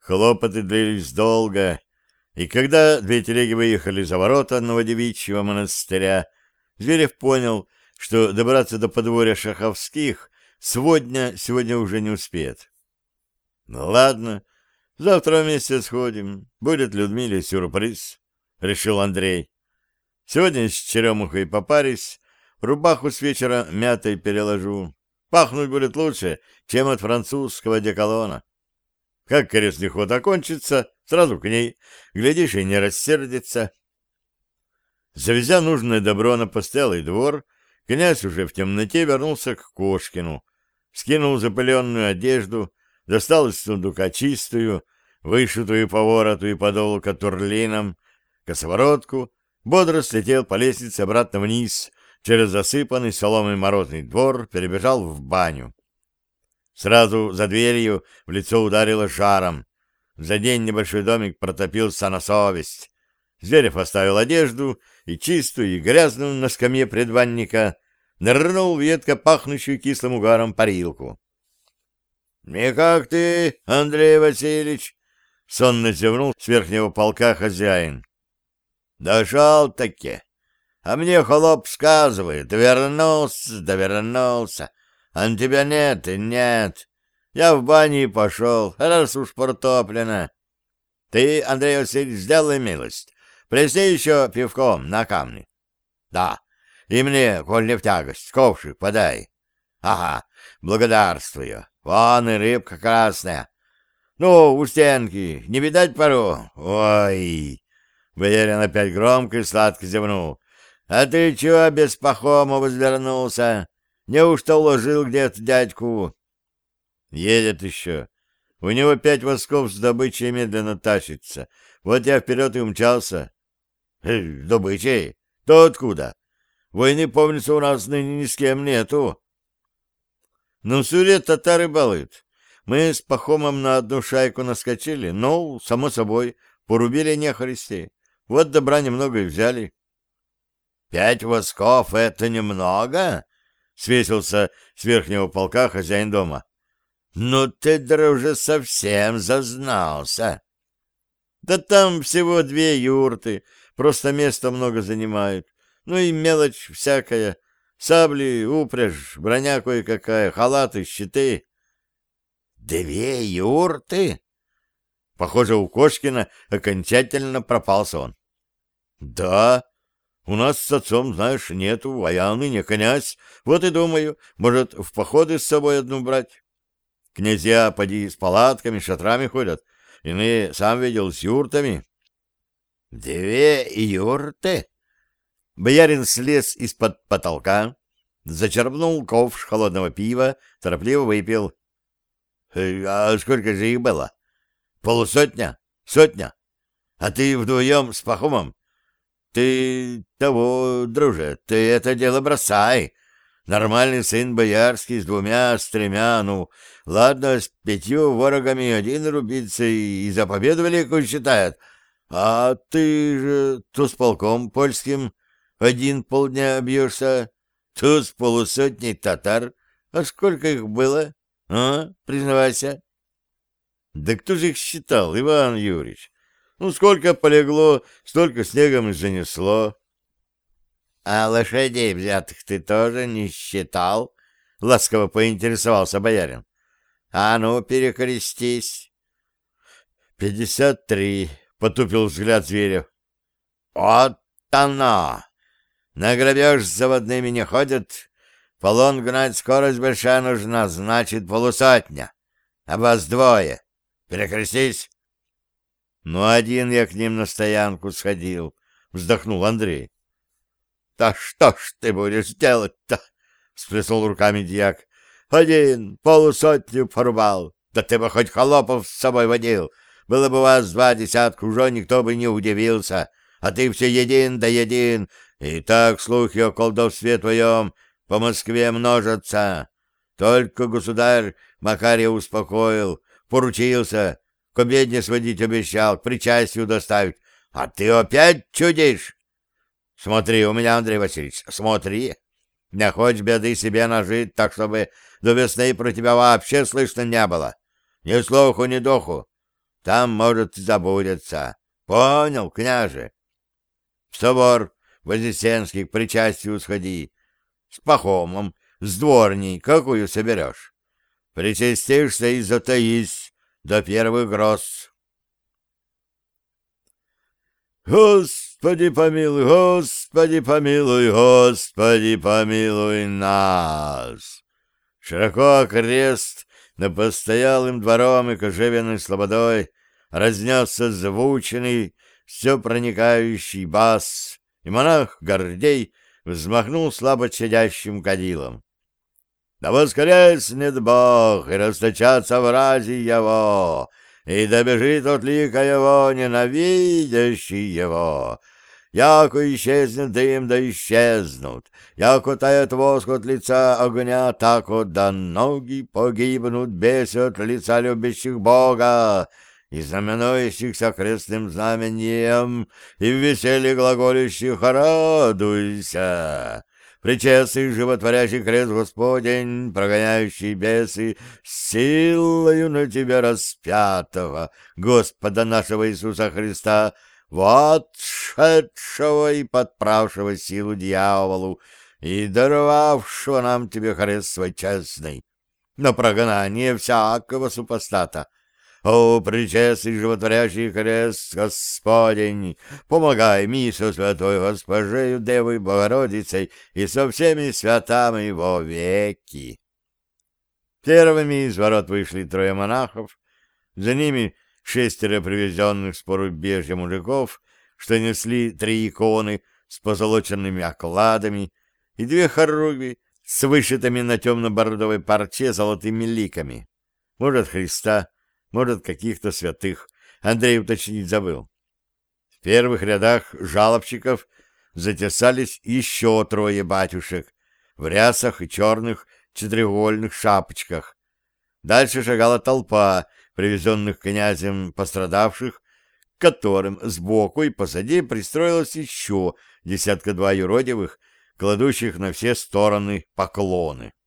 Хлопоты длились долго, и когда две телеги выехали за ворота Новодевичьего монастыря, Зверев понял, что добраться до подворья Шаховских сегодня уже не успеет. Ну ладно, завтра вместе сходим, будет Людмиле сюрприз, решил Андрей. Сегодня с черемухой попарюсь, рубаху с вечера мятой переложу. Пахнуть будет лучше, чем от французского одеколона. Как крестный ход окончится, сразу к ней, глядишь, и не рассердится. Завезя нужное добро на постоялый двор, князь уже в темноте вернулся к Кошкину, скинул запыленную одежду, достал из сундука чистую, вышитую по вороту и подолу катурлином, косоворотку, бодро слетел по лестнице обратно вниз, через засыпанный соломой морозный двор, перебежал в баню. Сразу за дверью в лицо ударило жаром. За день небольшой домик протопился на совесть. Зверев оставил одежду, и чистую, и грязную на скамье предбанника, нырнул в едко пахнущую кислым угаром парилку. — Никак ты, Андрей Васильевич? — сонно зевнул с верхнего полка хозяин. — Дошел-таки. А мне холоп сказывает, вернулся, да вернулся. А на тебя нет и нет. Я в бане и пошел, раз уж протоплено. Ты, Андрей Васильевич, сделай милость. Плесни еще пивком на камни. Да, и мне, коль не в тягость, ковшик подай. Ага, благодарствую. Вон и рыбка красная. Ну, у стенки, не видать пару? Ой! Боярин опять громко и сладко зевнул. А ты чего без пахома возвернулся? Неужто уложил где-то дядьку? Едет еще. У него 5 восков с добычей медленно тащится. Вот я вперед и умчался. Добычей? То откуда? Войны, помнится, у нас ныне ни с кем нету. Ну, суре татары балуют. Мы с Пахомом на одну шайку наскочили, но, само собой, порубили нехристи. Вот добра немного и взяли. 5 восков — это немного? — свесился с верхнего полка хозяин дома. — Ну ты, друже, совсем зазнался. — Да там всего 2 юрты, просто места много занимают. Ну и мелочь всякая. Сабли, упряжь, броня кое-какая, халаты, щиты. — 2 юрты? Похоже, у Кошкина окончательно пропал сон. — Да. У нас с отцом, знаешь, нету, а я ныне князь. Вот и думаю, может, в походы с собой одну брать. Князья, поди, с палатками, шатрами ходят. Иные, сам видел, с юртами. 2 юрты? Боярин слез из-под потолка, зачерпнул ковш холодного пива, торопливо выпил. А сколько же их было? 50? 100? А ты вдвоем с Пахомом? Ты того, друже, ты это дело бросай. Нормальный сын боярский с 2, с 3, ну, ладно, с 5 ворогами один рубится и за победу великую считает. А ты же то с полком польским 1 полдня бьешься, то с 50 татар. А сколько их было? А, признавайся. Да кто же их считал, Иван Юрьевич? Ну, сколько полегло, столько снегом и занесло. — А лошадей взятых ты тоже не считал? — ласково поинтересовался боярин. — А ну, перекрестись. — 53, — потупил взгляд Зверев. — Вот оно! На грабеж с заводными не ходят. Полон гнать, скорость большая нужна, значит, 50. А вас 2. Перекрестись. — Ну, один я к ним на стоянку сходил, — вздохнул Андрей. — Да что ж ты будешь делать-то? — всплеснул руками дьяк. — 1 50 порубал. Да ты бы хоть холопов с собой водил. Было бы у вас 2 десятка, уже никто бы не удивился. А ты все един да един. И так слухи о колдовстве твоем по Москве множатся. Только государь Макария успокоил, поручился, к обедне сводить обещал, к причастию доставить. А ты опять чудишь? Смотри у меня, Андрей Васильевич, смотри. Не хочешь беды себе нажить, так чтобы до весны про тебя вообще слышно не было. Ни слуху, ни духу. там, может, забудется. Понял, княже? В собор Вознесенский к причастию сходи. С Пахомом, с дворней какую соберешь? Причастишься и затаись до первых гроз. Господи помилуй, Господи помилуй, Господи помилуй нас! Широко крест над постоялым двором и кожевенной слободой разнесся звучный, все проникающий бас, и монах Гордей взмахнул слабо чадящим кадилом. Да воскреснет Бог, и расточатся врази Его, и добежит от лика Его ненавидящий Его. Яко исчезнет дым, да исчезнут, яко тает воск от лица огня, тако да ноги погибнут бесы от лица любящих Бога, и знаменующихся крестным знамением, и в веселье глаголющих радуйся. Пречестный животворящий крест Господень, прогоняющий бесы, силою на тебя распятого, Господа нашего Иисуса Христа, вотшедшего и подправшего силу дьяволу, и даровавшего нам тебе крест свой честный, на прогнание всякого супостата. О, пречестный животворящий крест Господень, помогай мне со святой Госпожею Девой Богородицей и со всеми святами во веки. Первыми из ворот вышли трое монахов, за ними 6 привезенных с порубежья мужиков, что несли 3 иконы с позолоченными окладами и 2 хоругви с вышитыми на темно-бордовой парче золотыми ликами. Может, Христа, может, каких-то святых. Андрей уточнить забыл. В первых рядах жалобщиков затесались еще 3 батюшек в рясах и черных четырехугольных шапочках. Дальше шагала толпа привезенных князем пострадавших, к которым сбоку и позади пристроилось еще 10-2 юродивых, кладущих на все стороны поклоны.